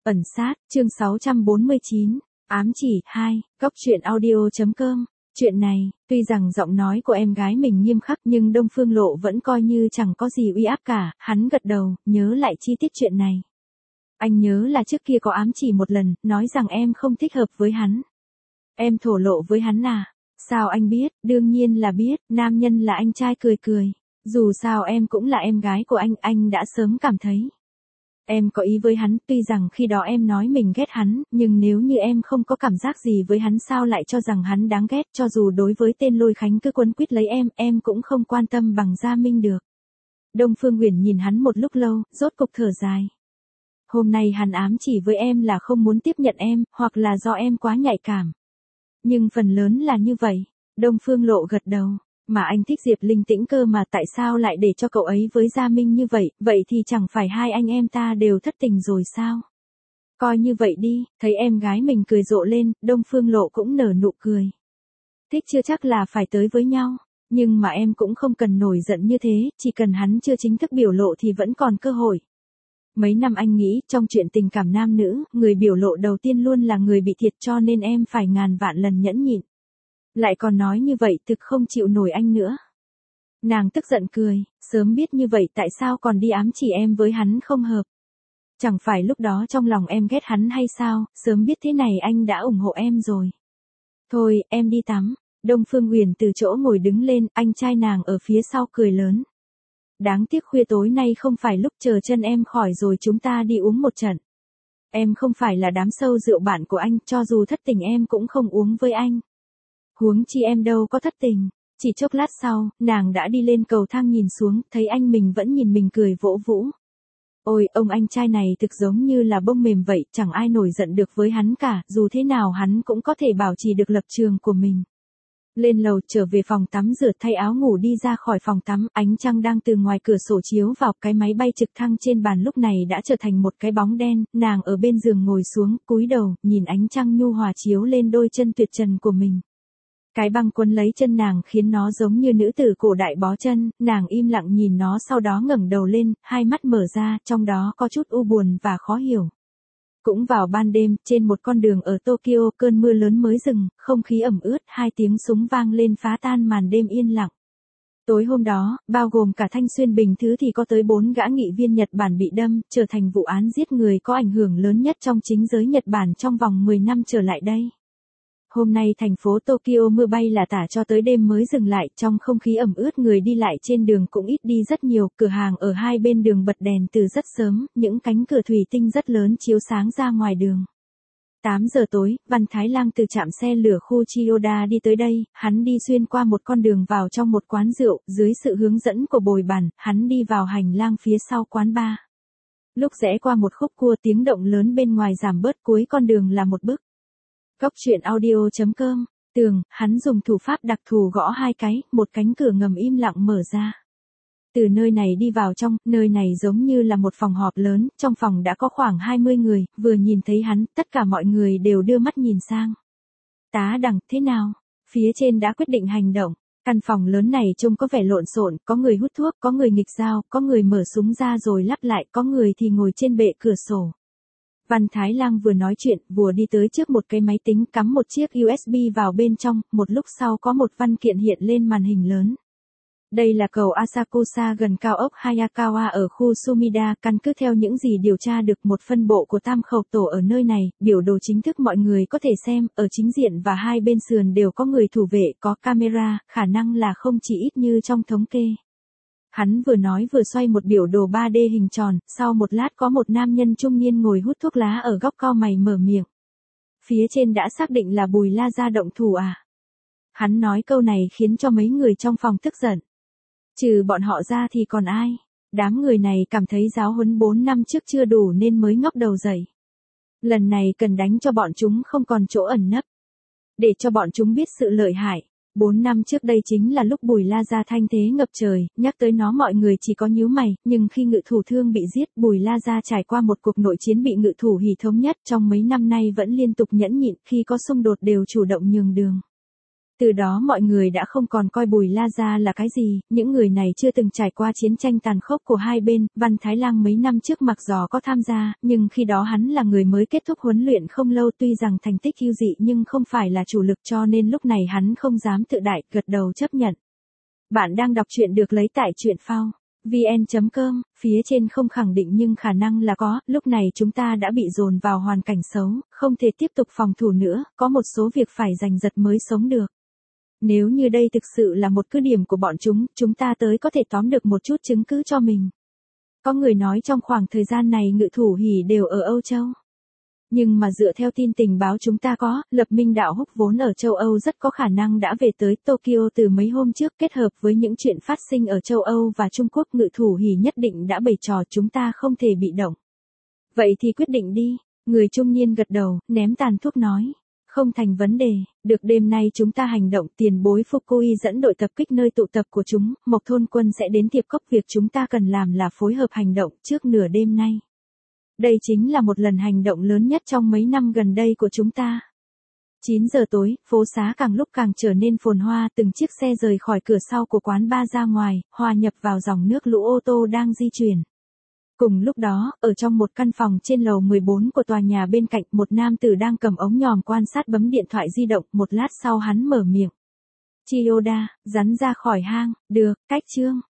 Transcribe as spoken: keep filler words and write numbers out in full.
Ẩn sát, chương sáu trăm bốn mươi chín, ám chỉ, hai, góc truyện audio.com. Chuyện này, tuy rằng giọng nói của em gái mình nghiêm khắc nhưng Đông Phương Lộ vẫn coi như chẳng có gì uy áp cả, hắn gật đầu, nhớ lại chi tiết chuyện này. Anh nhớ là trước kia có ám chỉ một lần, nói rằng em không thích hợp với hắn. Em thổ lộ với hắn à? Sao anh biết? Đương nhiên là biết, nam nhân là anh trai cười cười. Dù sao em cũng là em gái của anh, anh đã sớm cảm thấy. Em có ý với hắn, tuy rằng khi đó em nói mình ghét hắn, nhưng nếu như em không có cảm giác gì với hắn sao lại cho rằng hắn đáng ghét, cho dù đối với tên Lôi Khánh cứ quấn quýt lấy em, em cũng không quan tâm bằng Gia Minh được. Đông Phương Uyển nhìn hắn một lúc lâu, rốt cục thở dài. Hôm nay hắn ám chỉ với em là không muốn tiếp nhận em, hoặc là do em quá nhạy cảm. Nhưng phần lớn là như vậy. Đông Phương Lộ gật đầu. Mà anh thích Diệp Linh Tĩnh cơ mà, tại sao lại để cho cậu ấy với Gia Minh như vậy, vậy thì chẳng phải hai anh em ta đều thất tình rồi sao? Coi như vậy đi, thấy em gái mình cười rộ lên, Đông Phương Lộ cũng nở nụ cười. Thích chưa chắc là phải tới với nhau, nhưng mà em cũng không cần nổi giận như thế, chỉ cần hắn chưa chính thức biểu lộ thì vẫn còn cơ hội. Mấy năm anh nghĩ, trong chuyện tình cảm nam nữ, người biểu lộ đầu tiên luôn là người bị thiệt, cho nên em phải ngàn vạn lần nhẫn nhịn. Lại còn nói như vậy thực không chịu nổi anh nữa. Nàng tức giận cười, sớm biết như vậy tại sao còn đi ám chỉ em với hắn không hợp. Chẳng phải lúc đó trong lòng em ghét hắn hay sao, sớm biết thế này anh đã ủng hộ em rồi. Thôi, em đi tắm. Đông Phương Uyển từ chỗ ngồi đứng lên, anh trai nàng ở phía sau cười lớn. Đáng tiếc khuya tối nay không phải lúc chờ chân em khỏi rồi chúng ta đi uống một trận. Em không phải là đám sâu rượu bạn của anh, cho dù thất tình em cũng không uống với anh. Huống chi em đâu có thất tình. Chỉ chốc lát sau, nàng đã đi lên cầu thang nhìn xuống, thấy anh mình vẫn nhìn mình cười vỗ vũ. Ôi, ông anh trai này thực giống như là bông mềm vậy, chẳng ai nổi giận được với hắn cả, dù thế nào hắn cũng có thể bảo trì được lập trường của mình. Lên lầu trở về phòng tắm rửa thay áo ngủ đi ra khỏi phòng tắm, ánh trăng đang từ ngoài cửa sổ chiếu vào, cái máy bay trực thăng trên bàn lúc này đã trở thành một cái bóng đen, nàng ở bên giường ngồi xuống, cúi đầu, nhìn ánh trăng nhu hòa chiếu lên đôi chân tuyệt trần của mình. Cái băng quấn lấy chân nàng khiến nó giống như nữ tử cổ đại bó chân, nàng im lặng nhìn nó sau đó ngẩng đầu lên, hai mắt mở ra, trong đó có chút u buồn và khó hiểu. Cũng vào ban đêm, trên một con đường ở Tokyo, cơn mưa lớn mới dừng, không khí ẩm ướt, hai tiếng súng vang lên phá tan màn đêm yên lặng. Tối hôm đó, bao gồm cả Thanh Xuyên Bình Thứ thì có tới bốn gã nghị viên Nhật Bản bị đâm, trở thành vụ án giết người có ảnh hưởng lớn nhất trong chính giới Nhật Bản trong vòng mười năm trở lại đây. Hôm nay thành phố Tokyo mưa bay là tả cho tới đêm mới dừng lại, trong không khí ẩm ướt người đi lại trên đường cũng ít đi rất nhiều, cửa hàng ở hai bên đường bật đèn từ rất sớm, những cánh cửa thủy tinh rất lớn chiếu sáng ra ngoài đường. tám giờ tối, Văn Thái Lang từ trạm xe lửa khu Chiyoda đi tới đây, hắn đi xuyên qua một con đường vào trong một quán rượu, dưới sự hướng dẫn của bồi bàn, hắn đi vào hành lang phía sau quán bar. Lúc rẽ qua một khúc cua tiếng động lớn bên ngoài giảm bớt, cuối con đường là một bức. Góc truyện audio.com, tường, hắn dùng thủ pháp đặc thù gõ hai cái, một cánh cửa ngầm im lặng mở ra. Từ nơi này đi vào trong, nơi này giống như là một phòng họp lớn, trong phòng đã có khoảng hai mươi người, vừa nhìn thấy hắn, tất cả mọi người đều đưa mắt nhìn sang. Tá Đằng, thế nào? Phía trên đã quyết định hành động. Căn phòng lớn này trông có vẻ lộn xộn, có người hút thuốc, có người nghịch dao, có người mở súng ra rồi lắp lại, có người thì ngồi trên bệ cửa sổ. Văn Thái Lang vừa nói chuyện, vừa đi tới trước một cái máy tính, cắm một chiếc u ét bê vào bên trong, một lúc sau có một văn kiện hiện lên màn hình lớn. Đây là cầu Asakusa gần cao ốc Hayakawa ở khu Sumida, căn cứ theo những gì điều tra được một phân bộ của Tam Khẩu Tổ ở nơi này, biểu đồ chính thức mọi người có thể xem, ở chính diện và hai bên sườn đều có người thủ vệ, có camera, khả năng là không chỉ ít như trong thống kê. Hắn vừa nói vừa xoay một biểu đồ ba D hình tròn, sau một lát có một nam nhân trung niên ngồi hút thuốc lá ở góc cau mày mở miệng. Phía trên đã xác định là Bùi La Gia động thủ à? Hắn nói câu này khiến cho mấy người trong phòng tức giận. Trừ bọn họ ra thì còn ai? Đám người này cảm thấy giáo huấn bốn năm trước chưa đủ nên mới ngóc đầu dậy. Lần này cần đánh cho bọn chúng không còn chỗ ẩn nấp. Để cho bọn chúng biết sự lợi hại. Bốn năm trước đây chính là lúc Bùi La Gia thanh thế ngập trời, nhắc tới nó mọi người chỉ có nhíu mày, nhưng khi Ngự Thủ Thương bị giết, Bùi La Gia trải qua một cuộc nội chiến bị Ngự Thủ Hỉ thống nhất, trong mấy năm nay vẫn liên tục nhẫn nhịn, khi có xung đột đều chủ động nhường đường. Từ đó mọi người đã không còn coi Bùi La Gia là cái gì, những người này chưa từng trải qua chiến tranh tàn khốc của hai bên, Văn Thái Lang mấy năm trước mặc dù có tham gia, nhưng khi đó hắn là người mới kết thúc huấn luyện không lâu, tuy rằng thành tích ưu dị nhưng không phải là chủ lực, cho nên lúc này hắn không dám tự đại, gật đầu chấp nhận. Bạn đang đọc truyện được lấy tại truyện phao vn chấm com, phía trên không khẳng định nhưng khả năng là có, lúc này chúng ta đã bị dồn vào hoàn cảnh xấu, không thể tiếp tục phòng thủ nữa, có một số việc phải giành giật mới sống được. Nếu như đây thực sự là một cứ điểm của bọn chúng, chúng ta tới có thể tóm được một chút chứng cứ cho mình. Có người nói trong khoảng thời gian này Ngự Thủ Hỉ đều ở Âu Châu. Nhưng mà dựa theo tin tình báo chúng ta có, Lập Minh Đạo Húc vốn ở châu Âu rất có khả năng đã về tới Tokyo từ mấy hôm trước, kết hợp với những chuyện phát sinh ở châu Âu và Trung Quốc, Ngự Thủ Hỉ nhất định đã bày trò, chúng ta không thể bị động. Vậy thì quyết định đi, người trung niên gật đầu, ném tàn thuốc nói. Không thành vấn đề, được, đêm nay chúng ta hành động, tiền bối Fukui dẫn đội tập kích nơi tụ tập của chúng, Mộc Thôn Quân sẽ đến Tiệp Cốc, việc chúng ta cần làm là phối hợp hành động trước nửa đêm nay. Đây chính là một lần hành động lớn nhất trong mấy năm gần đây của chúng ta. chín giờ tối, phố xá càng lúc càng trở nên phồn hoa, từng chiếc xe rời khỏi cửa sau của quán bar ra ngoài, hòa nhập vào dòng nước lũ ô tô đang di chuyển. Cùng lúc đó, ở trong một căn phòng trên lầu mười bốn của tòa nhà bên cạnh, một nam tử đang cầm ống nhòm quan sát bấm điện thoại di động, một lát sau hắn mở miệng. Chiyoda, rắn ra khỏi hang, được, cách chương.